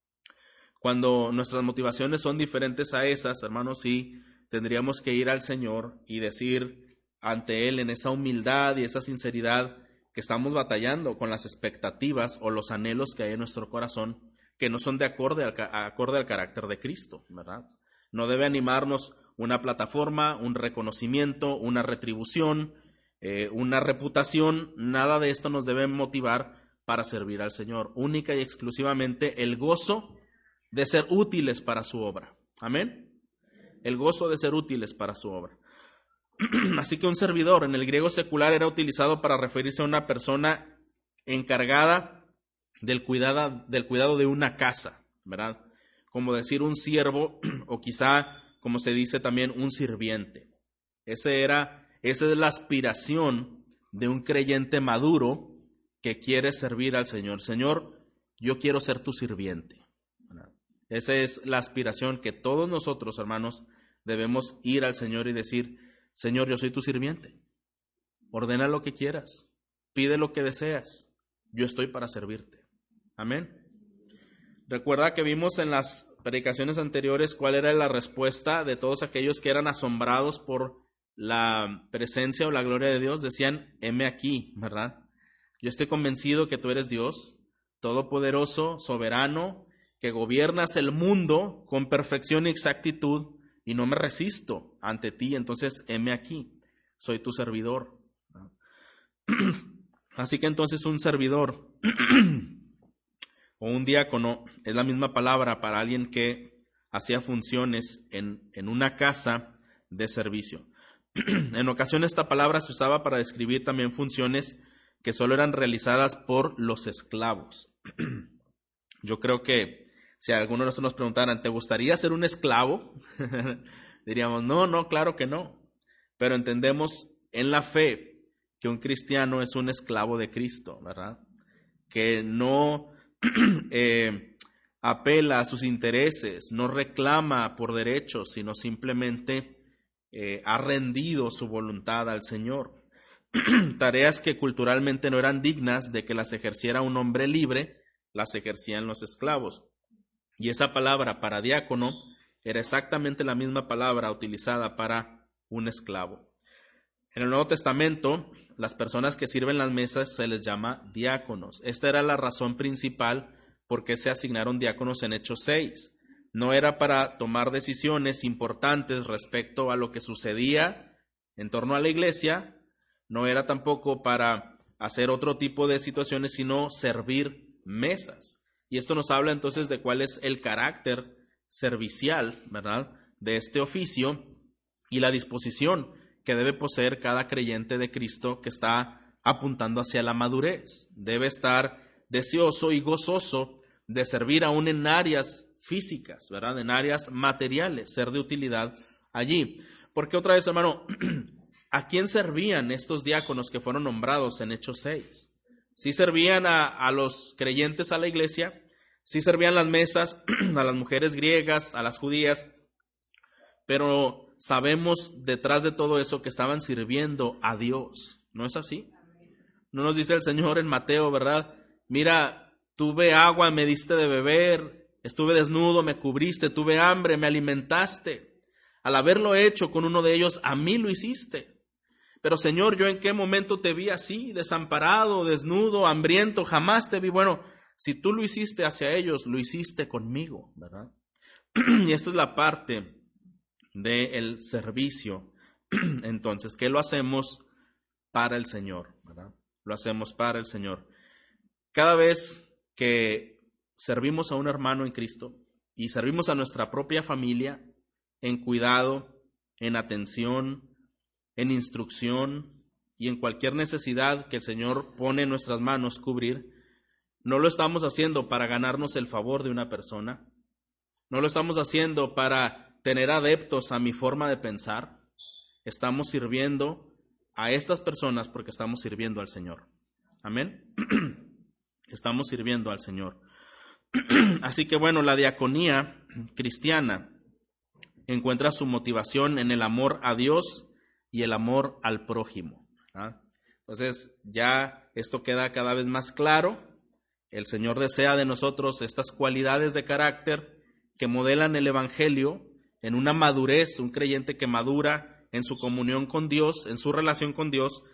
Cuando nuestras motivaciones son diferentes a esas, hermanos, sí, tendríamos que ir al Señor y decir ante Él en esa humildad y esa sinceridad que estamos batallando con las expectativas o los anhelos que hay en nuestro corazón que no son de acorde al, acorde al carácter de Cristo, ¿verdad? No debe animarnos una plataforma, un reconocimiento, una retribución, eh, una reputación, nada de esto nos debe motivar para servir al Señor, única y exclusivamente el gozo de ser útiles para su obra. Amén. El gozo de ser útiles para su obra. Así que un servidor en el griego secular era utilizado para referirse a una persona encargada del cuidado, del cuidado de una casa, ¿verdad? Como decir un siervo o quizá, como se dice también, un sirviente. Ese era, esa es la aspiración de un creyente maduro que quiere servir al Señor. Señor, yo quiero ser tu sirviente. Esa es la aspiración que todos nosotros, hermanos, debemos ir al Señor y decir, Señor, yo soy tu sirviente. Ordena lo que quieras. Pide lo que deseas. Yo estoy para servirte. Amén. Recuerda que vimos en las predicaciones anteriores cuál era la respuesta de todos aquellos que eran asombrados por la presencia o la gloria de Dios. Decían, heme aquí, ¿verdad? Yo estoy convencido que tú eres Dios, todopoderoso, soberano, que gobiernas el mundo con perfección y exactitud, y no me resisto ante ti, entonces heme aquí, soy tu servidor. Así que entonces un servidor o un diácono es la misma palabra para alguien que hacía funciones en, en una casa de servicio. En ocasiones esta palabra se usaba para describir también funciones que solo eran realizadas por los esclavos. Yo creo que si a alguno de nosotros nos preguntaran, ¿te gustaría ser un esclavo? Diríamos, no, no, claro que no. Pero entendemos en la fe que un cristiano es un esclavo de Cristo, ¿verdad? Que no eh, apela a sus intereses, no reclama por derechos, sino simplemente eh, ha rendido su voluntad al Señor. Tareas que culturalmente no eran dignas de que las ejerciera un hombre libre, las ejercían los esclavos. Y esa palabra para diácono era exactamente la misma palabra utilizada para un esclavo. En el Nuevo Testamento, las personas que sirven las mesas se les llama diáconos. Esta era la razón principal por qué se asignaron diáconos en Hechos seis. No era para tomar decisiones importantes respecto a lo que sucedía en torno a la iglesia, no era tampoco para hacer otro tipo de situaciones, sino servir mesas. Y esto nos habla entonces de cuál es el carácter servicial, ¿verdad?, de este oficio y la disposición que debe poseer cada creyente de Cristo que está apuntando hacia la madurez. Debe estar deseoso y gozoso de servir aún en áreas físicas, ¿verdad?, en áreas materiales, ser de utilidad allí. Porque otra vez, hermano, ¿a quién servían estos diáconos que fueron nombrados en Hechos seis? Sí servían a, a los creyentes a la iglesia, sí servían las mesas a las mujeres griegas, a las judías, pero sabemos detrás de todo eso que estaban sirviendo a Dios. ¿No es así? ¿No nos dice el Señor en Mateo, verdad? Mira, tuve agua, me diste de beber, estuve desnudo, me cubriste, tuve hambre, me alimentaste. Al haberlo hecho con uno de ellos, a mí lo hiciste. Pero Señor, ¿yo en qué momento te vi así, desamparado, desnudo, hambriento? Jamás te vi. Bueno, si tú lo hiciste hacia ellos, lo hiciste conmigo, ¿verdad? Y esta es la parte del servicio. Entonces, ¿qué lo hacemos para el Señor, ¿verdad? Lo hacemos para el Señor. Cada vez que servimos a un hermano en Cristo y servimos a nuestra propia familia en cuidado, en atención, en instrucción y en cualquier necesidad que el Señor pone en nuestras manos cubrir, no lo estamos haciendo para ganarnos el favor de una persona, no lo estamos haciendo para tener adeptos a mi forma de pensar. Estamos sirviendo a estas personas porque estamos sirviendo al Señor. Amén. Estamos sirviendo al Señor. Así que bueno, la diaconía cristiana encuentra su motivación en el amor a Dios y el amor al prójimo. ¿Ah? Entonces ya esto queda cada vez más claro. El Señor desea de nosotros estas cualidades de carácter que modelan el Evangelio en una madurez, un creyente que madura en su comunión con Dios, en su relación con Dios.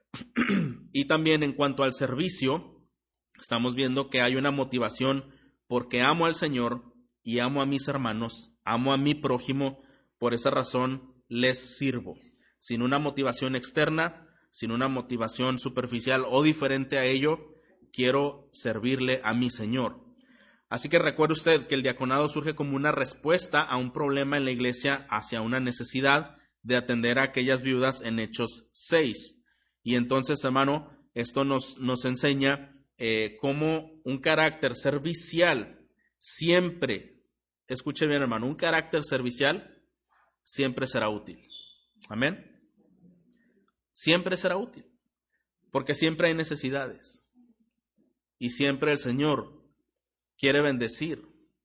Y también en cuanto al servicio, estamos viendo que hay una motivación porque amo al Señor y amo a mis hermanos, amo a mi prójimo, por esa razón les sirvo. Sin una motivación externa, sin una motivación superficial o diferente a ello, quiero servirle a mi Señor. Así que recuerde usted que el diaconado surge como una respuesta a un problema en la iglesia hacia una necesidad de atender a aquellas viudas en Hechos seis. Y entonces, hermano, esto nos, nos enseña eh, cómo un carácter servicial siempre, escuche bien, hermano, un carácter servicial siempre será útil. Amén. Siempre será útil, porque siempre hay necesidades y siempre el Señor quiere bendecir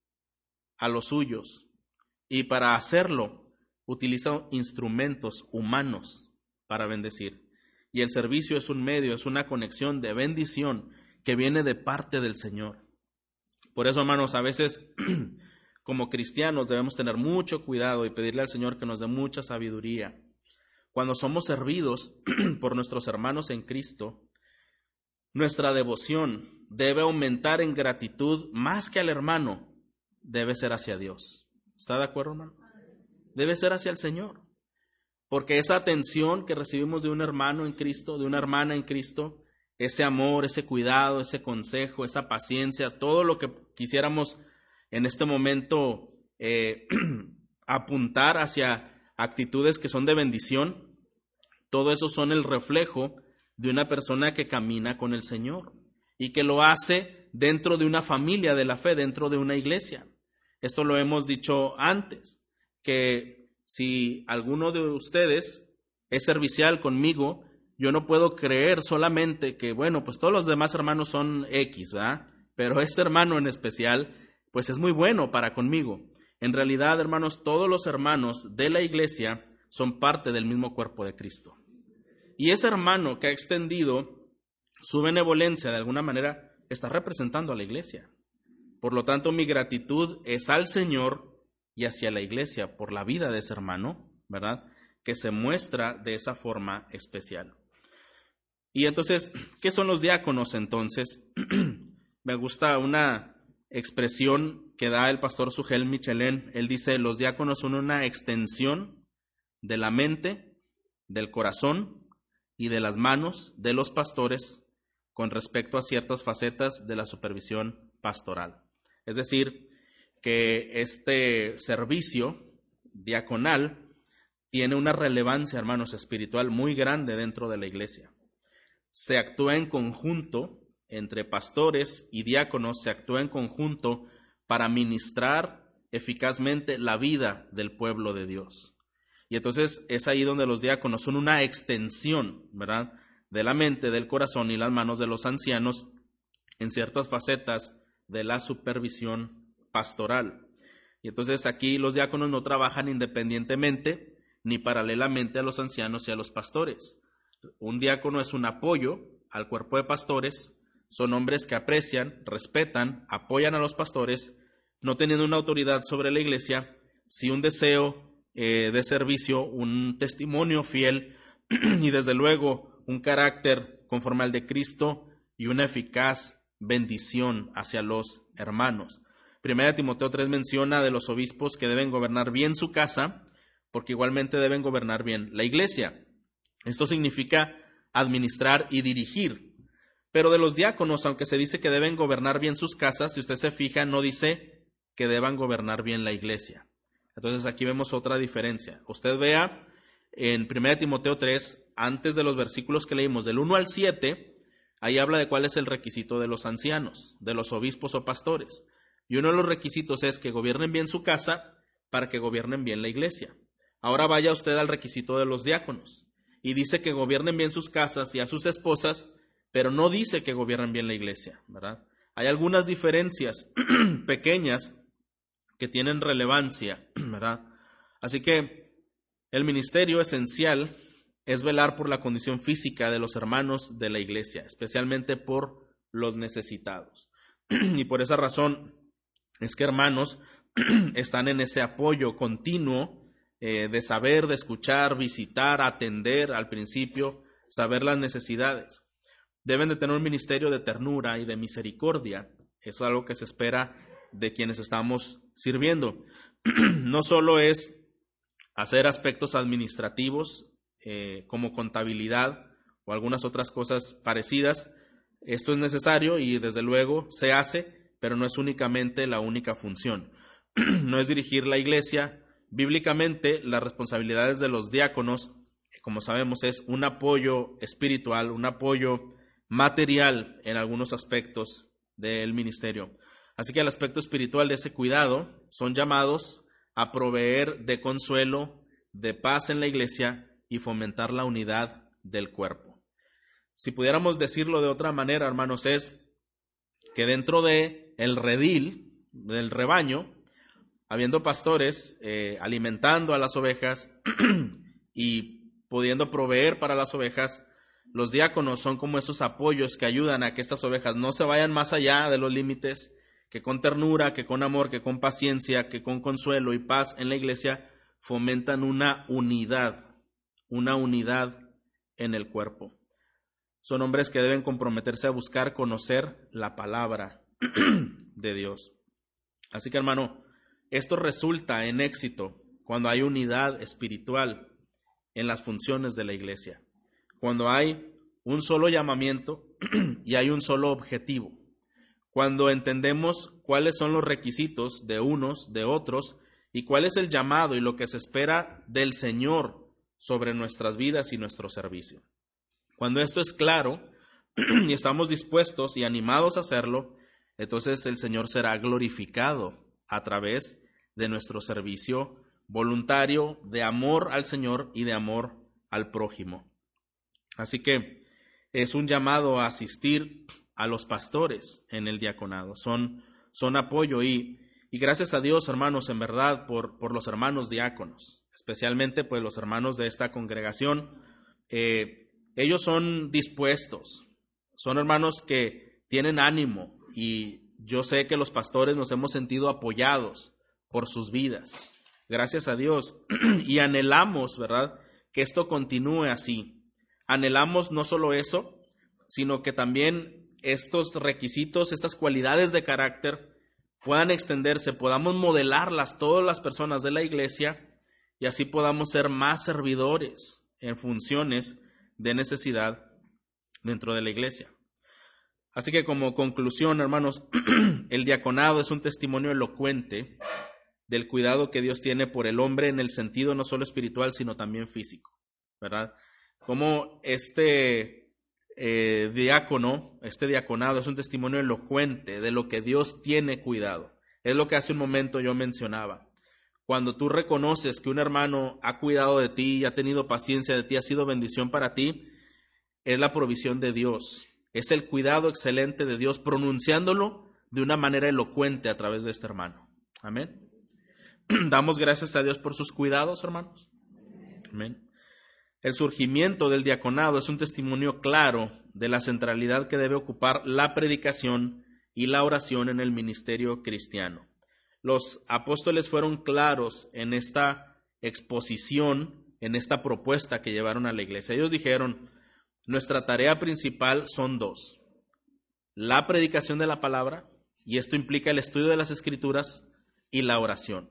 a los suyos, y para hacerlo utiliza instrumentos humanos para bendecir. Y el servicio es un medio, es una conexión de bendición que viene de parte del Señor. Por eso, hermanos, a veces como cristianos debemos tener mucho cuidado y pedirle al Señor que nos dé mucha sabiduría. Cuando somos servidos por nuestros hermanos en Cristo, nuestra devoción debe aumentar en gratitud más que al hermano, debe ser hacia Dios. ¿Está de acuerdo, hermano? Debe ser hacia el Señor. Porque esa atención que recibimos de un hermano en Cristo, de una hermana en Cristo, ese amor, ese cuidado, ese consejo, esa paciencia, todo lo que quisiéramos en este momento eh, apuntar hacia actitudes que son de bendición, todo eso son el reflejo de una persona que camina con el Señor y que lo hace dentro de una familia de la fe, dentro de una iglesia. Esto lo hemos dicho antes, que si alguno de ustedes es servicial conmigo, yo no puedo creer solamente que, bueno, pues todos los demás hermanos son X, ¿verdad? Pero este hermano en especial, pues es muy bueno para conmigo. En realidad, hermanos, todos los hermanos de la iglesia son parte del mismo cuerpo de Cristo. Y ese hermano que ha extendido su benevolencia de alguna manera está representando a la iglesia. Por lo tanto, mi gratitud es al Señor y hacia la iglesia por la vida de ese hermano, ¿verdad? que se muestra de esa forma especial. Y entonces, ¿qué son los diáconos entonces? Me gusta una expresión que da el pastor Sugel Michelén. Él dice, los diáconos son una extensión de la mente, del corazón y de las manos de los pastores con respecto a ciertas facetas de la supervisión pastoral. Es decir, que este servicio diaconal tiene una relevancia, hermanos, espiritual muy grande dentro de la iglesia. Se actúa en conjunto entre pastores y diáconos, se actúa en conjunto para ministrar eficazmente la vida del pueblo de Dios. Y entonces es ahí donde los diáconos son una extensión, ¿verdad?, de la mente, del corazón y las manos de los ancianos en ciertas facetas de la supervisión pastoral. Y entonces aquí los diáconos no trabajan independientemente ni paralelamente a los ancianos y a los pastores. Un diácono es un apoyo al cuerpo de pastores, son hombres que aprecian, respetan, apoyan a los pastores, no teniendo una autoridad sobre la iglesia, sí un deseo eh, de servicio, un testimonio fiel y desde luego un carácter conforme al de Cristo y una eficaz bendición hacia los hermanos. Primera de Timoteo tres menciona de los obispos que deben gobernar bien su casa, porque igualmente deben gobernar bien la iglesia. Esto significa administrar y dirigir. Pero de los diáconos, aunque se dice que deben gobernar bien sus casas, si usted se fija, no dice que deban gobernar bien la iglesia. Entonces aquí vemos otra diferencia. Usted vea en Primera de Timoteo tres, antes de los versículos que leímos, del uno al siete, ahí habla de cuál es el requisito de los ancianos, de los obispos o pastores. Y uno de los requisitos es que gobiernen bien su casa para que gobiernen bien la iglesia. Ahora vaya usted al requisito de los diáconos y dice que gobiernen bien sus casas y a sus esposas, pero no dice que gobiernen bien la iglesia, ¿verdad? Hay algunas diferencias pequeñas que tienen relevancia, ¿verdad? Así que el ministerio esencial es velar por la condición física de los hermanos de la iglesia, especialmente por los necesitados. Y por esa razón es que, hermanos, están en ese apoyo continuo eh, de saber, de escuchar, visitar, atender al principio, saber las necesidades. Deben de tener un ministerio de ternura y de misericordia. Eso es algo que se espera de quienes estamos sirviendo. No solo es hacer aspectos administrativos eh, como contabilidad o algunas otras cosas parecidas. Esto es necesario y desde luego se hace, pero no es únicamente la única función. No es dirigir la iglesia. Bíblicamente, las responsabilidades de los diáconos, como sabemos, es un apoyo espiritual, un apoyo material en algunos aspectos del ministerio. Así que el aspecto espiritual de ese cuidado son llamados a proveer de consuelo, de paz en la iglesia y fomentar la unidad del cuerpo. Si pudiéramos decirlo de otra manera, hermanos, es que dentro de el redil, del rebaño, habiendo pastores eh, alimentando a las ovejas y pudiendo proveer para las ovejas, los diáconos son como esos apoyos que ayudan a que estas ovejas no se vayan más allá de los límites, que con ternura, que con amor, que con paciencia, que con consuelo y paz en la iglesia fomentan una unidad, una unidad en el cuerpo. Son hombres que deben comprometerse a buscar conocer la palabra de Dios. Así que, hermano, esto resulta en éxito cuando hay unidad espiritual en las funciones de la iglesia, cuando hay un solo llamamiento y hay un solo objetivo, cuando entendemos cuáles son los requisitos de unos, de otros, y cuál es el llamado y lo que se espera del Señor sobre nuestras vidas y nuestro servicio. Cuando esto es claro y estamos dispuestos y animados a hacerlo, entonces el Señor será glorificado a través de nuestro servicio voluntario de amor al Señor y de amor al prójimo. Así que es un llamado a asistir a los pastores en el diaconado. Son, son apoyo y, y gracias a Dios, hermanos, en verdad, por, por los hermanos diáconos, especialmente pues los hermanos de esta congregación. Eh, ellos son dispuestos, son hermanos que tienen ánimo y yo sé que los pastores nos hemos sentido apoyados por sus vidas. Gracias a Dios y anhelamos, ¿verdad?, que esto continúe así. Anhelamos no solo eso, sino que también estos requisitos, estas cualidades de carácter puedan extenderse, podamos modelarlas todas las personas de la iglesia y así podamos ser más servidores en funciones de necesidad dentro de la iglesia. Así que como conclusión, hermanos, el diaconado es un testimonio elocuente del cuidado que Dios tiene por el hombre en el sentido no solo espiritual, sino también físico, ¿verdad? Como este eh, diácono, este diaconado es un testimonio elocuente de lo que Dios tiene cuidado. Es lo que hace un momento yo mencionaba. Cuando tú reconoces que un hermano ha cuidado de ti, ha tenido paciencia de ti, ha sido bendición para ti, es la provisión de Dios. Es el cuidado excelente de Dios, pronunciándolo de una manera elocuente a través de este hermano. Amén. Damos gracias a Dios por sus cuidados, hermanos. Amén. El surgimiento del diaconado es un testimonio claro de la centralidad que debe ocupar la predicación y la oración en el ministerio cristiano. Los apóstoles fueron claros en esta exposición, en esta propuesta que llevaron a la iglesia. Ellos dijeron: nuestra tarea principal son dos: la predicación de la palabra, y esto implica el estudio de las Escrituras, y la oración.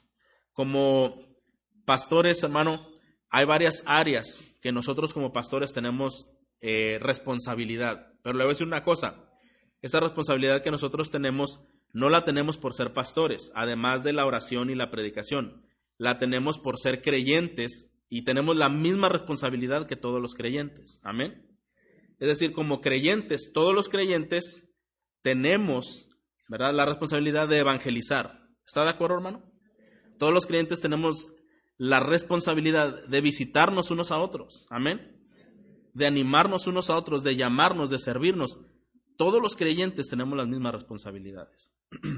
Como pastores, hermano, hay varias áreas que nosotros como pastores tenemos eh, responsabilidad. Pero le voy a decir una cosa: esta responsabilidad que nosotros tenemos, no la tenemos por ser pastores, además de la oración y la predicación. La tenemos por ser creyentes y tenemos la misma responsabilidad que todos los creyentes. Amén. Es decir, como creyentes, todos los creyentes tenemos, ¿verdad?, la responsabilidad de evangelizar. ¿Está de acuerdo, hermano? Todos los creyentes tenemos la responsabilidad de visitarnos unos a otros. Amén. De animarnos unos a otros, de llamarnos, de servirnos. Todos los creyentes tenemos las mismas responsabilidades.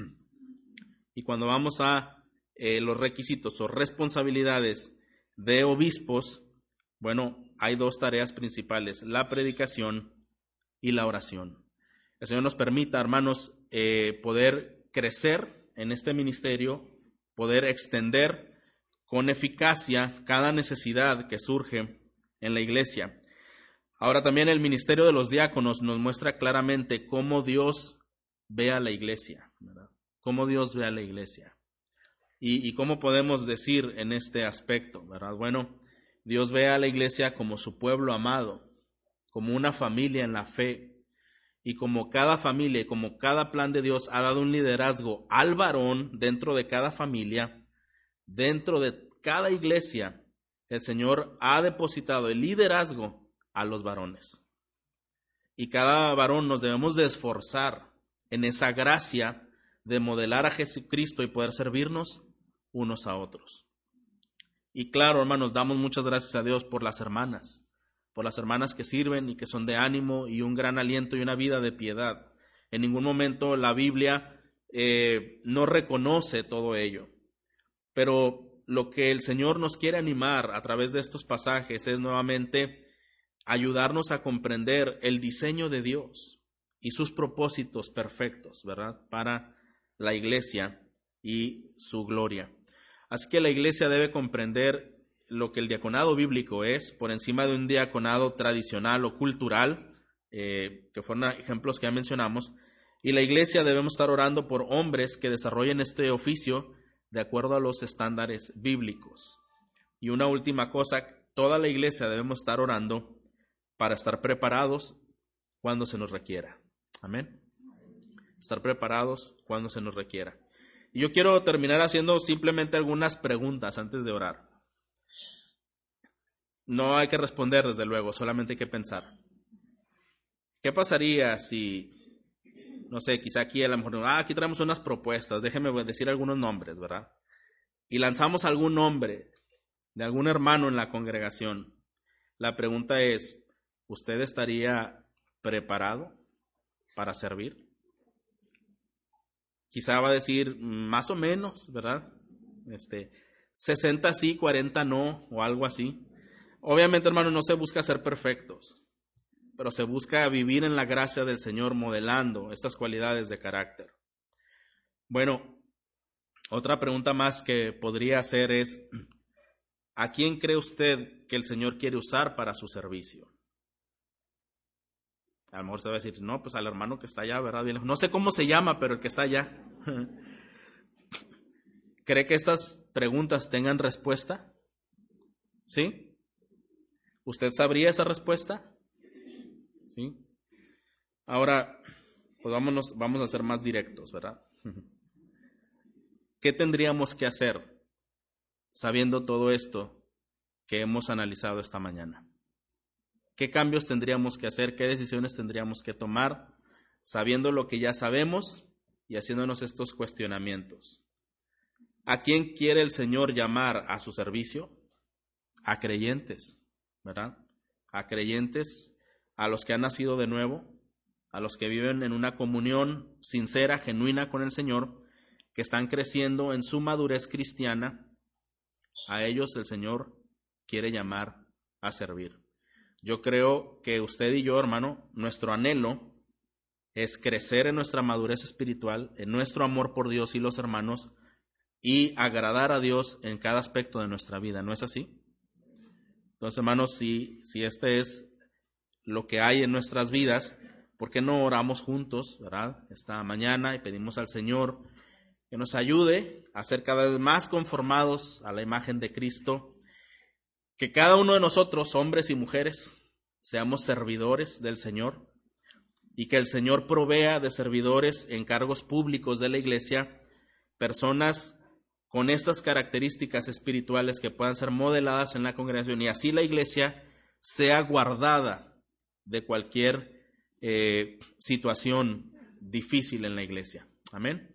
Y cuando vamos a eh, los requisitos o responsabilidades de obispos, bueno, hay dos tareas principales: la predicación y la oración. El Señor nos permita, hermanos, eh, poder crecer en este ministerio, poder extender con eficacia cada necesidad que surge en la iglesia. Ahora también el ministerio de los diáconos nos muestra claramente cómo Dios ve a la iglesia, ¿verdad? Cómo Dios ve a la iglesia. Y, y cómo podemos decir en este aspecto, ¿verdad? Bueno, Dios ve a la iglesia como su pueblo amado, como una familia en la fe. Y como cada familia y como cada plan de Dios ha dado un liderazgo al varón dentro de cada familia, dentro de cada iglesia, el Señor ha depositado el liderazgo a los varones. Y cada varón nos debemos de esforzar en esa gracia de modelar a Jesucristo y poder servirnos unos a otros. Y claro, hermanos, damos muchas gracias a Dios por las hermanas, por las hermanas que sirven y que son de ánimo y un gran aliento y una vida de piedad. En ningún momento la Biblia eh, no reconoce todo ello. Pero lo que el Señor nos quiere animar a través de estos pasajes es nuevamente ayudarnos a comprender el diseño de Dios y sus propósitos perfectos, ¿verdad?, para la iglesia y su gloria. Así que la iglesia debe comprender lo que el diaconado bíblico es, por encima de un diaconado tradicional o cultural, eh, que fueron ejemplos que ya mencionamos, y la iglesia debemos estar orando por hombres que desarrollen este oficio de acuerdo a los estándares bíblicos. Y una última cosa, toda la iglesia debemos estar orando para estar preparados cuando se nos requiera. Amén. Estar preparados cuando se nos requiera. Y yo quiero terminar haciendo simplemente algunas preguntas antes de orar. No hay que responder, desde luego, solamente hay que pensar. ¿Qué pasaría si, no sé, quizá aquí a lo mejor, ah, aquí traemos unas propuestas, déjenme decir algunos nombres, ¿verdad? Y lanzamos algún nombre de algún hermano en la congregación. La pregunta es, ¿usted estaría preparado para servir? Quizá va a decir más o menos, ¿verdad? Este, sesenta sí, cuarenta no, o algo así. Obviamente, hermano, no se busca ser perfectos, pero se busca vivir en la gracia del Señor modelando estas cualidades de carácter. Bueno, otra pregunta más que podría hacer es, ¿a quién cree usted que el Señor quiere usar para su servicio? A lo mejor se va a decir, no, pues al hermano que está allá, ¿verdad? No sé cómo se llama, pero el que está allá. ¿Cree que estas preguntas tengan respuesta? ¿Sí? ¿Usted sabría esa respuesta? ¿Sí? Ahora, pues vámonos, vamos a ser más directos, ¿verdad? ¿Qué tendríamos que hacer sabiendo todo esto que hemos analizado esta mañana? ¿Qué cambios tendríamos que hacer? ¿Qué decisiones tendríamos que tomar sabiendo lo que ya sabemos y haciéndonos estos cuestionamientos? ¿A quién quiere el Señor llamar a su servicio? A creyentes, ¿verdad? A creyentes, a los que han nacido de nuevo, a los que viven en una comunión sincera, genuina con el Señor, que están creciendo en su madurez cristiana. A ellos el Señor quiere llamar a servir. Yo creo que usted y yo, hermano, nuestro anhelo es crecer en nuestra madurez espiritual, en nuestro amor por Dios y los hermanos, y agradar a Dios en cada aspecto de nuestra vida. ¿No es así? Entonces, hermanos, si, si este es lo que hay en nuestras vidas, ¿por qué no oramos juntos, verdad? Esta mañana y pedimos al Señor que nos ayude a ser cada vez más conformados a la imagen de Cristo, que cada uno de nosotros, hombres y mujeres, seamos servidores del Señor y que el Señor provea de servidores en cargos públicos de la iglesia, personas con estas características espirituales que puedan ser modeladas en la congregación y así la iglesia sea guardada de cualquier eh, situación difícil en la iglesia. Amén.